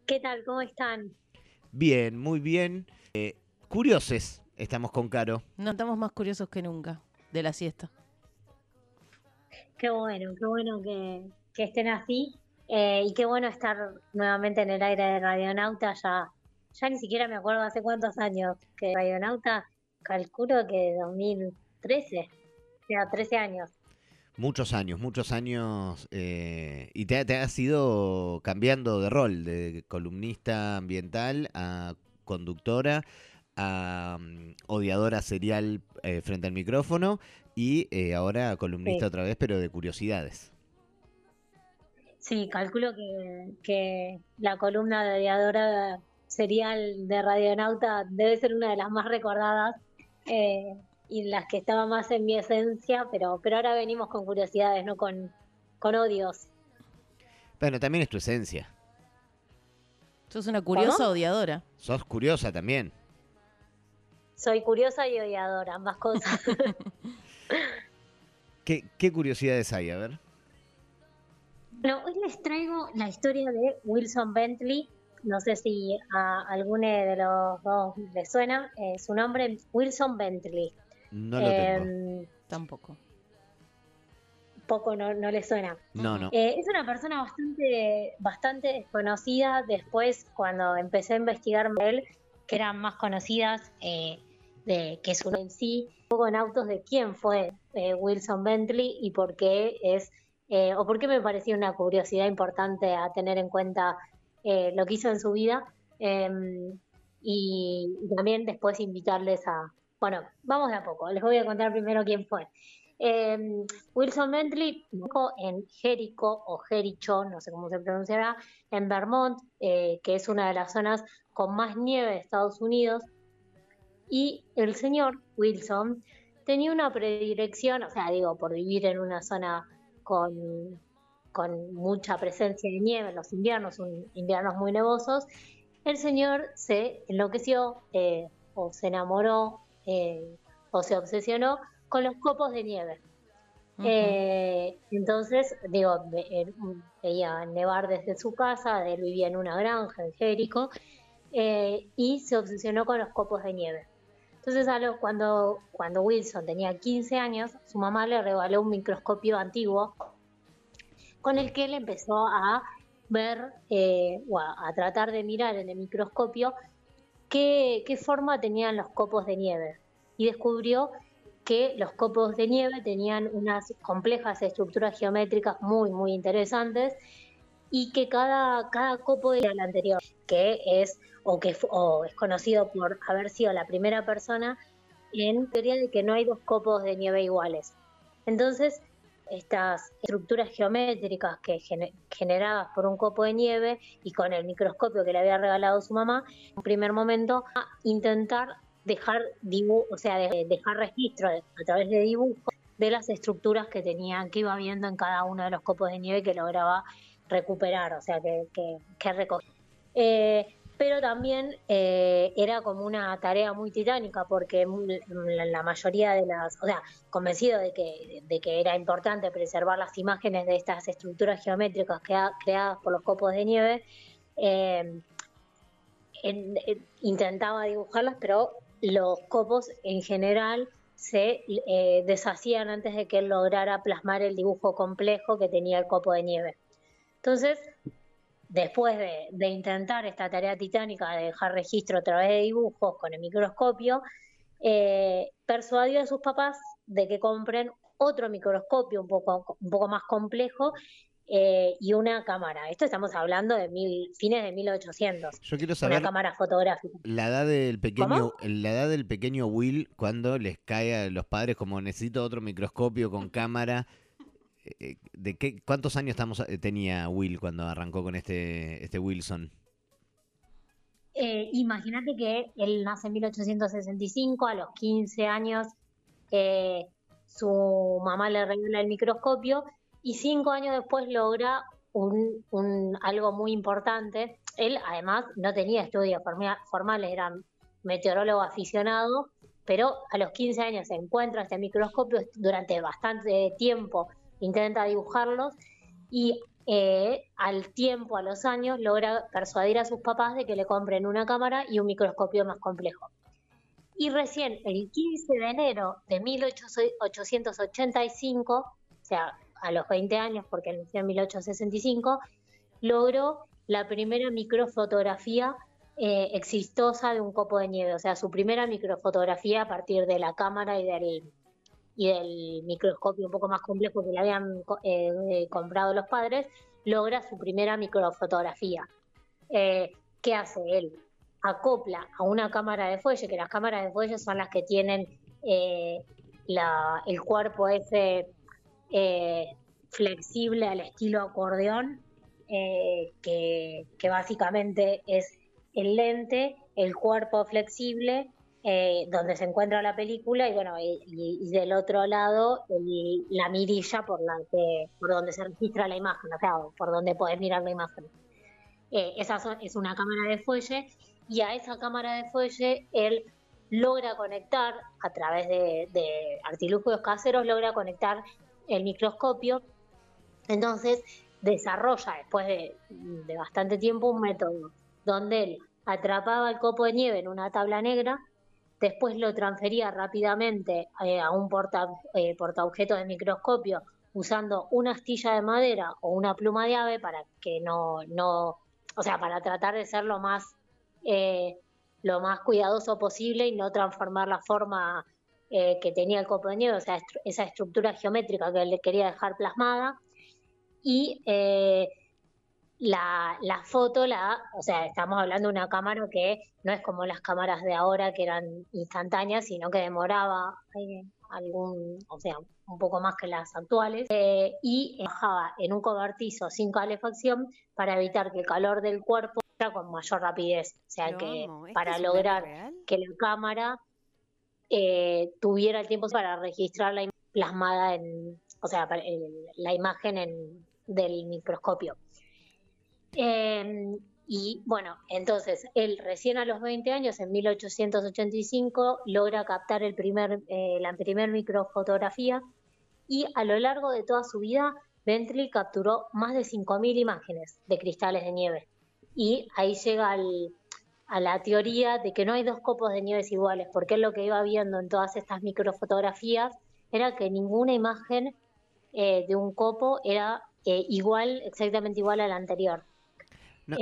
¿Qué tal? ¿Cómo están? Bien, muy bien. Curioses, estamos con Caro. No, estamos más curiosos que nunca de la siesta. Qué bueno que estén así. Y qué bueno estar nuevamente en el aire de Radionauta. Ya ni siquiera me acuerdo hace cuántos años que Radionauta, calculo que 2013, o sea, 13 años. Muchos años. Y te has ido cambiando de rol, de columnista ambiental a conductora, a odiadora serial frente al micrófono y ahora columnista Sí, otra vez, pero de curiosidades. sí, calculo que la columna de Odiadora Serial de Radionauta debe ser una de las más recordadas eh, y las que estaba más en mi esencia, pero ahora venimos con curiosidades, no con odios. Bueno, también es tu esencia. Sos una ¿Cómo? curiosa odiadora. Sos curiosa también. Soy curiosa y odiadora, ambas cosas. ¿Qué curiosidades hay? A ver. Bueno, hoy les traigo la historia de Wilson Bentley. No sé si a alguno de los dos les suena su nombre, Wilson Bentley. No lo tengo. Eh, Tampoco. Poco no le suena. No, no. Es una persona bastante desconocida. Después, cuando empecé a investigar de él, que eran más conocidas que su en sí, un poco en autos de quién fue Wilson Bentley y por qué o por qué me parecía una curiosidad importante a tener en cuenta lo que hizo en su vida. Y también después invitarles bueno, vamos de a poco. Les voy a contar primero quién fue. Eh, Wilson Bentley nació en Jericho o Jericho, no sé cómo se pronunciará, en Vermont, que es una de las zonas con más nieve de Estados Unidos. Y el señor Wilson tenía una predilección, o sea, digo, por vivir en una zona con mucha presencia de nieve en los inviernos, inviernos muy nevosos. El señor se enloqueció o se enamoró o se obsesionó con los copos de nieve. Ujú. Entonces, digo, él veía nevar desde su casa, él vivía en una granja en Jericho, y se obsesionó con los copos de nieve. Entonces, cuando Wilson tenía 15 años, su mamá le regaló un microscopio antiguo con el que él empezó a ver o a tratar de mirar en el microscopio qué forma tenían los copos de nieve. Y descubrió que los copos de nieve tenían unas complejas estructuras geométricas muy interesantes y que cada copo era el anterior, que es o es conocido por haber sido la primera persona en teoría de que no hay dos copos de nieve iguales. Entonces, estas estructuras geométricas generadas por un copo de nieve y con el microscopio que le había regalado su mamá, en un primer momento a intentar dejar dejar registro a través de dibujos de las estructuras que iba viendo en cada uno de los copos de nieve que lograba recuperar, o sea, que recogía. Pero también era como una tarea muy titánica porque la mayoría o sea, convencido de que era importante preservar las imágenes de estas estructuras geométricas creadas por los copos de nieve, eh, intentaba dibujarlas, pero los copos en general se deshacían antes de que él lograra plasmar el dibujo complejo que tenía el copo de nieve. Entonces, después de intentar esta tarea titánica de dejar registro a través de dibujos con el microscopio, persuadió a sus papás de que compren otro microscopio un poco más complejo y una cámara. Esto estamos hablando de fines de 1800, Yo quiero una saber cámara fotográfica. ¿Cómo? la edad del pequeño Will cuando les cae a los padres como necesito otro microscopio con cámara. ¿Cuántos años tenía Will cuando arrancó con este Wilson? Imagínate que él nace en 1865, a los 15 años eh, su mamá le regala el microscopio y 5 años después logra algo muy importante. Él además no tenía estudios formales, era meteorólogo aficionado, pero a los 15 años se encuentra este microscopio, durante bastante tiempo intenta dibujarlos y al tiempo, a los años, logra persuadir a sus papás de que le compren una cámara y un microscopio más complejo. Y recién el 15 de enero de 1885, o sea, a los 20 años, porque él nació en 1865, logró la primera microfotografía exitosa de un copo de nieve, o sea, su primera microfotografía a partir de la cámara y del microscopio un poco más complejo que le habían comprado los padres, logra su primera microfotografía. ¿Qué hace él? Acopla a una cámara de fuelle, que las cámaras de fuelle son las que tienen el cuerpo ese flexible al estilo acordeón, que básicamente es el lente, el cuerpo flexible, donde se encuentra la película, y bueno, y del otro lado la mirilla por donde se registra la imagen, o sea, por donde podés mirar la imagen. Es una cámara de fuelle, y a esa cámara de fuelle él logra conectar, a través de artilugios caseros, logra conectar el microscopio. Entonces desarrolla, después de bastante tiempo, un método donde él atrapaba el copo de nieve en una tabla negra, después lo transfería rápidamente a un portaobjetos de microscopio usando una astilla de madera o una pluma de ave para que o sea, para tratar de ser lo más cuidadoso posible y no transformar la forma que tenía el copo de nieve, o sea, esa estructura geométrica que él le quería dejar plasmada. Y la foto, o sea, estamos hablando de una cámara que no es como las cámaras de ahora que eran instantáneas, sino que demoraba o sea, un poco más que las actuales, y bajaba en un cobertizo sin calefacción para evitar que el calor del cuerpo fuera con mayor rapidez, o sea, que para lograr que la cámara tuviera el tiempo para registrar la imagen plasmada o sea, la imagen del microscopio. Y bueno, entonces él recién a los 20 años, en 1885, logra captar la primer microfotografía, y a lo largo de toda su vida Bentley capturó más de 5.000 imágenes de cristales de nieve. Y ahí llega a la teoría de que no hay dos copos de nieve iguales, porque él lo que iba viendo en todas estas microfotografías era que ninguna imagen de un copo era exactamente igual a la anterior. No,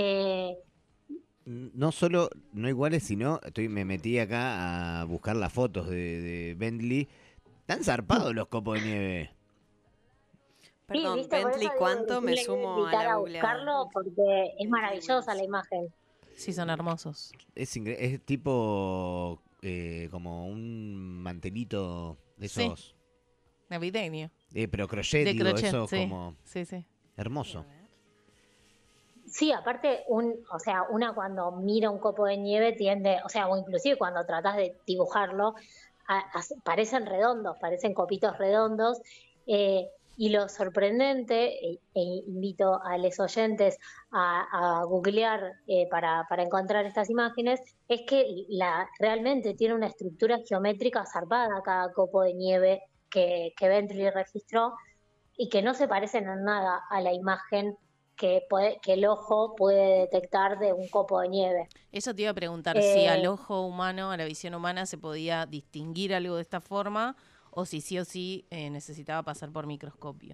no solo no iguales, sino me metí acá a buscar las fotos de Bentley. Están zarpados los copos de nieve. Perdón, sí, ¿viste? Bentley, ¿cuánto? Me sumo a la buscarlo porque es maravillosa la imagen. Sí, son hermosos. Es tipo como un mantelito de esos. Sí. Navideño. Pero crochet, de digo, crochet, eso sí. como Sí, sí. hermoso. Sí, aparte, o sea, una cuando mira un copo de nieve tiende, o sea, o inclusive cuando tratas de dibujarlo, parecen redondos, parecen copitos redondos, y lo sorprendente, invito a los oyentes a googlear para encontrar estas imágenes, es que realmente tiene una estructura geométrica zarpada cada copo de nieve que Bentley registró, y que no se parecen en nada a la imagen que el ojo puede detectar de un copo de nieve. Eso te iba a preguntar, si al ojo humano, a la visión humana, se podía distinguir algo de esta forma, o si sí o sí necesitaba pasar por microscopio.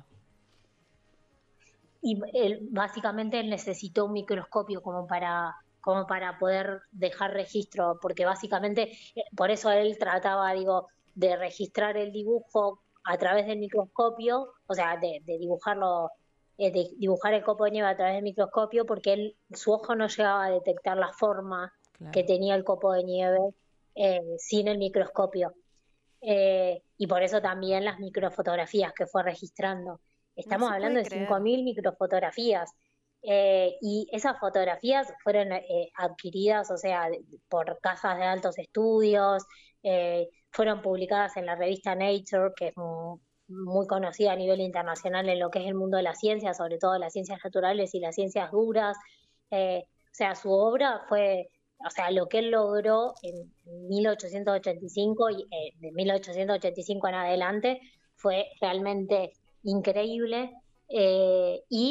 Y básicamente él necesitó un microscopio como para poder dejar registro, porque básicamente por eso él trataba, de registrar el dibujo a través del microscopio, o sea, de dibujarlo, de dibujar el copo de nieve a través del microscopio, porque su ojo no llegaba a detectar la forma que tenía el copo de nieve sin el microscopio. Y por eso también las microfotografías que fue registrando. Estamos hablando de 5.000 microfotografías. Y esas fotografías fueron adquiridas, o sea, por casas de altos estudios, fueron publicadas en la revista Nature, que es muy conocida a nivel internacional en lo que es el mundo de la ciencia, sobre todo las ciencias naturales y las ciencias duras. O sea, su obra fue, o sea, lo que él logró en 1885 y de 1885 en adelante fue realmente increíble, y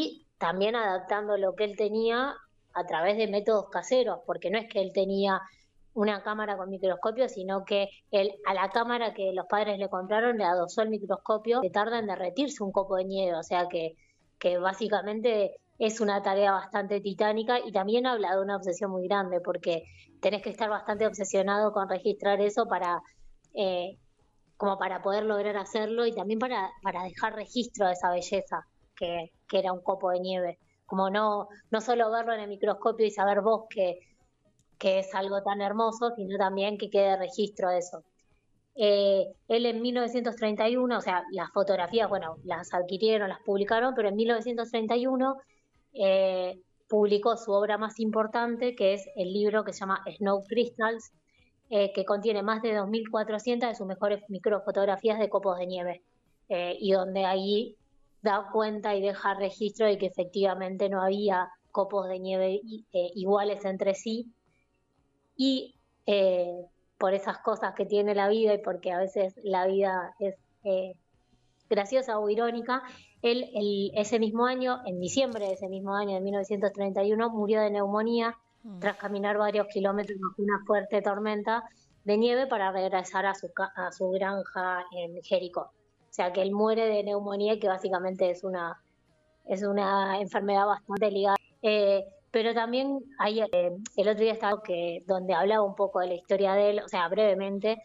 también adaptando lo que él tenía a través de métodos caseros, porque no es que él tenía una cámara con microscopio, sino que él a la cámara que los padres le compraron le adosó el microscopio, que tarda en derretirse un copo de nieve, o sea que básicamente es una tarea bastante titánica y también habla de una obsesión muy grande, porque tenés que estar bastante obsesionado con registrar eso eh, como para poder lograr hacerlo y también para dejar registro de esa belleza que era un copo de nieve. Como no solo verlo en el microscopio y saber vos que es algo tan hermoso, sino también que quede registro de eso. Él en 1931, o sea, las fotografías, bueno, las adquirieron, las publicaron, pero en 1931 publicó su obra más importante, que es el libro que se llama Snow Crystals, que contiene más de 2.400 de sus mejores microfotografías de copos de nieve, y donde ahí da cuenta y deja registro de que efectivamente no había copos de nieve iguales entre sí, y por esas cosas que tiene la vida y porque a veces la vida es graciosa o irónica, él ese mismo año, en diciembre de ese mismo año de 1931, murió de neumonía tras caminar varios kilómetros bajo una fuerte tormenta de nieve para regresar a su granja en Jericó. O sea que él muere de neumonía, que básicamente es una enfermedad bastante ligada. Pero también hay, el otro día estaba donde hablaba un poco de la historia de él, o sea, brevemente,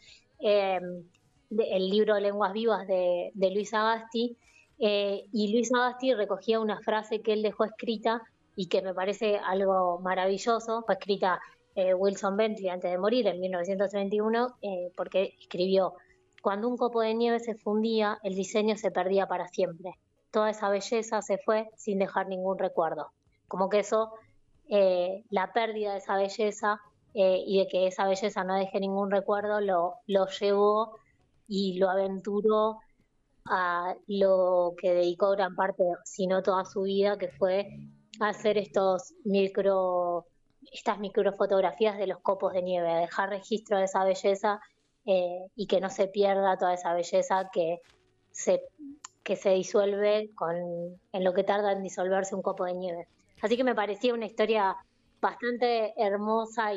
el libro Lenguas Vivas de Luis Sagasti, y Luis Sagasti recogía una frase que él dejó escrita y que me parece algo maravilloso. Fue escrita Wilson Bentley antes de morir en 1931, porque escribió: cuando un copo de nieve se fundía, el diseño se perdía para siempre. Toda esa belleza se fue sin dejar ningún recuerdo. Como que eso, la pérdida de esa belleza y de que esa belleza no deje ningún recuerdo, lo llevó y lo aventuró a lo que dedicó gran parte, si no toda su vida, que fue hacer estas microfotografías de los copos de nieve, a dejar registro de esa belleza, y que no se pierda toda esa belleza se, que se disuelve en lo que tarda en disolverse un copo de nieve. Así que me parecía una historia bastante hermosa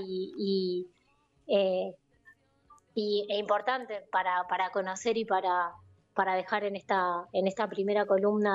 e importante para conocer y para dejar en esta primera columna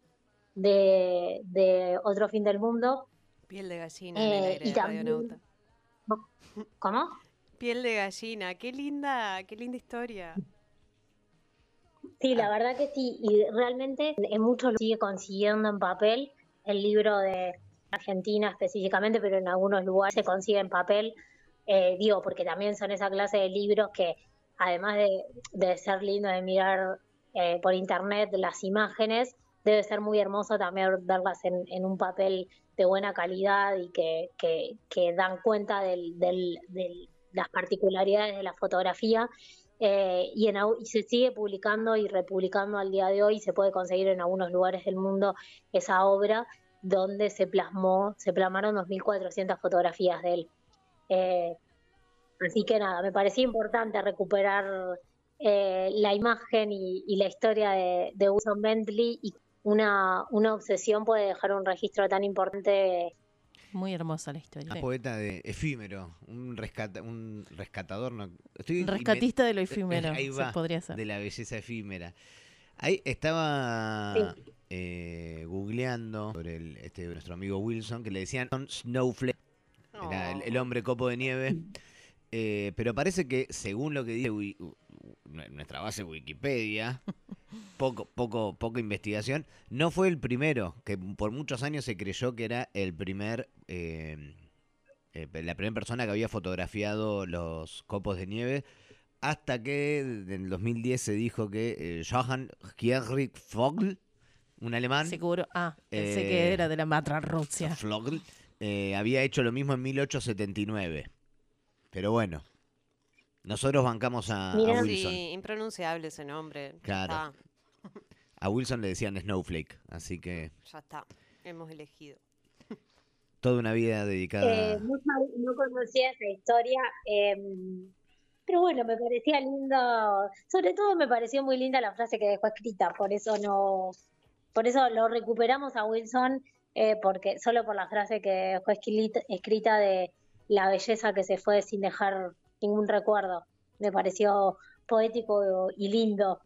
de Otro Fin del Mundo. Piel de gallina en el aire Y de también, Radionauta. ¿cómo? Piel de gallina, qué linda historia. Sí, la verdad que sí, y realmente en muchos lo sigue consiguiendo en papel, el libro de Argentina específicamente, pero en algunos lugares se consigue en papel, digo, porque también son esa clase de libros que además de ser lindo de mirar por internet las imágenes, debe ser muy hermoso también verlas en un papel de buena calidad y que dan cuenta de las particularidades de la fotografía. Y se sigue publicando y republicando al día de hoy. Se puede conseguir en algunos lugares del mundo esa obra donde se plasmaron 2.400 fotografías de él. Así que nada, me parecía importante recuperar la imagen y la historia de Wilson Bentley, y una obsesión puede dejar un registro tan importante. Muy hermosa la historia. Un poeta de efímero, un rescatador. No, Rescatista de lo efímero, ahí va, se podría ser. de la belleza efímera. Ahí estaba googleando sobre nuestro amigo Wilson, que le decían Snowflake, era el hombre copo de nieve. Pero parece que, según lo que dice nuestra base Wikipedia, poca investigación, no fue el primero, que por muchos años se creyó que era la primera persona que había fotografiado los copos de nieve, hasta que en el 2010 se dijo que Johann Heinrich Vogel, un alemán, seguro, pensé que era de la Matra Rusia, Vogel, había hecho lo mismo en 1879. Pero bueno, nosotros bancamos a Wilson. Sí, impronunciable ese nombre. Claro. A Wilson le decían Snowflake, así que ya está, hemos elegido. Toda una vida dedicada. No conocía esa historia, pero bueno, me parecía lindo. Sobre todo me pareció muy linda la frase que dejó escrita, por eso lo recuperamos a Wilson porque solo por la frase que fue escrita de la belleza que se fue sin dejar ningún recuerdo. Me pareció poético y lindo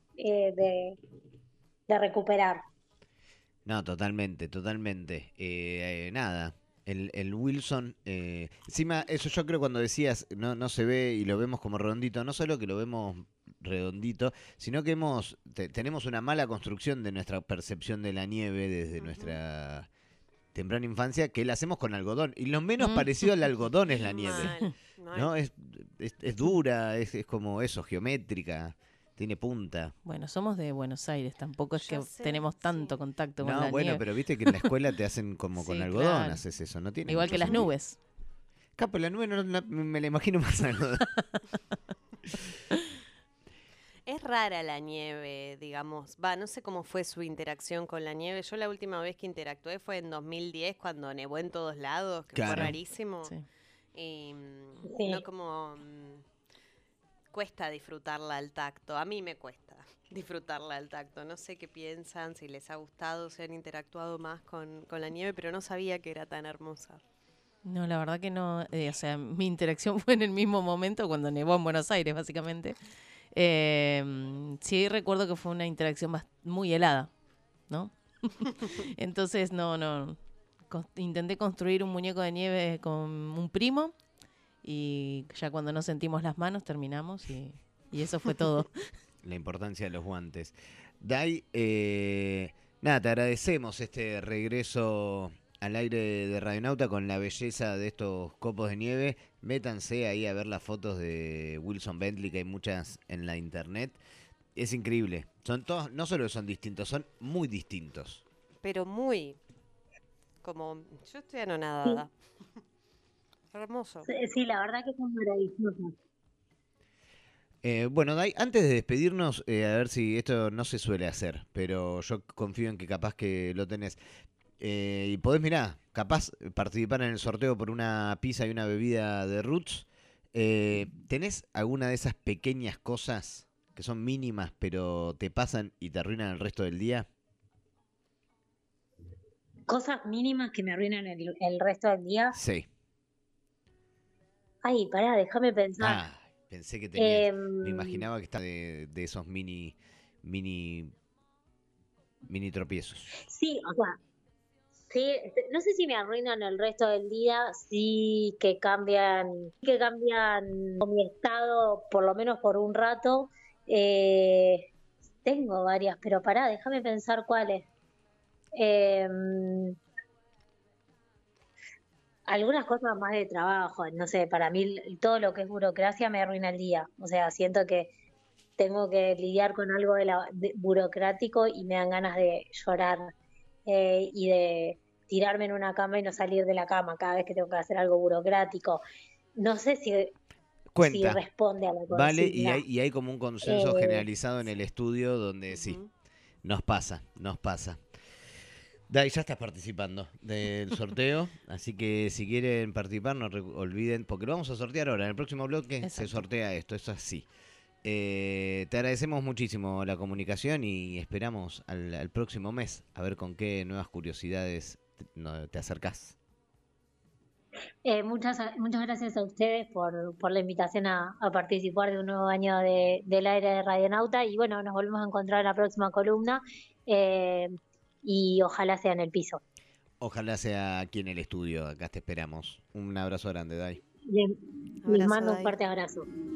de recuperar. No, totalmente, totalmente. Nada, el Wilson, encima, eso yo creo cuando decías, no se ve y lo vemos como redondito, no solo que lo vemos redondito, sino que tenemos una mala construcción de nuestra percepción de la nieve desde nuestra temprana infancia, que la hacemos con algodón. Y lo menos parecido al algodón es la nieve. Mal. ¿No? Es dura, es como eso, geométrica. Tiene punta. Bueno, somos de Buenos Aires, tampoco es Ya que sé, tenemos tanto sí. contacto con No, la bueno, nieve. pero viste que en la escuela te hacen como con Sí, algodón, claro. haces eso, no tiene Igual mucho que las sentido. nubes. Capo, la nube me la imagino más algodón. Es rara la nieve, digamos. No sé cómo fue su interacción con la nieve. Yo la última vez que interactué fue en 2010, cuando nevó en todos lados, que fue Claro. rarísimo. Sí. Y Sí. no como... cuesta disfrutarla al tacto. A mí me cuesta disfrutarla al tacto. No sé qué piensan, si les ha gustado, si han interactuado más con la nieve, pero no sabía que era tan hermosa. No, la verdad que no. O sea, mi interacción fue en el mismo momento cuando nevó en Buenos Aires, básicamente. Sí, recuerdo que fue una interacción muy helada, ¿no? Entonces, no. Intenté construir un muñeco de nieve con un primo y ya cuando no sentimos las manos terminamos y eso fue todo. La importancia de los guantes. Dai, nada, te agradecemos este regreso al aire de Radionauta con la belleza de estos copos de nieve. Métanse ahí a ver las fotos de Wilson Bentley, que hay muchas en la internet. Es increíble. Son todos, no solo son distintos, son muy distintos. Pero muy... como... yo estoy anonadada. Hermoso. Sí, la verdad que es maravilloso. Bueno, Dai, antes de despedirnos, a ver si esto no se suele hacer, pero yo confío en que capaz que lo tenés. Y podés, mirá, capaz participar en el sorteo por una pizza y una bebida de Roots. ¿Tenés alguna de esas pequeñas cosas que son mínimas, pero te pasan y te arruinan el resto del día? Cosas mínimas que me arruinan el resto del día. Sí. Ay, pará, déjame pensar. Ah, pensé que tenías. Em, Me imaginaba que estaba de esos mini tropiezos. Sí, o sea, sí, no sé si me arruinan el resto del día, sí que cambian mi estado, por lo menos por un rato. Eh, Tengo varias, pero pará, déjame pensar cuáles. Em, Algunas cosas más de trabajo, no sé, para mí todo lo que es burocracia me arruina el día. O sea, siento que tengo que lidiar con algo burocrático y me dan ganas de llorar y de tirarme en una cama y no salir de la cama cada vez que tengo que hacer algo burocrático. No sé si Cuenta. responde a la Vale, consigna. y hay como un consenso Eh, generalizado en el estudio donde sí, Ujú. nos pasa. Dai, ya estás participando del sorteo, así que si quieren participar no olviden, porque lo vamos a sortear ahora, en el próximo bloque se Exacto. sortea esto, es así. Te agradecemos muchísimo la comunicación y esperamos al próximo mes a ver con qué nuevas curiosidades te acercás. muchas gracias a ustedes por la invitación a participar de un nuevo año del aire de Radionauta y bueno, nos volvemos a encontrar en la próxima columna y ojalá sea en el piso. Ojalá sea aquí en el estudio, acá te esperamos. Un abrazo grande, Dai. Les Abrazo, mando un Dai. fuerte abrazo.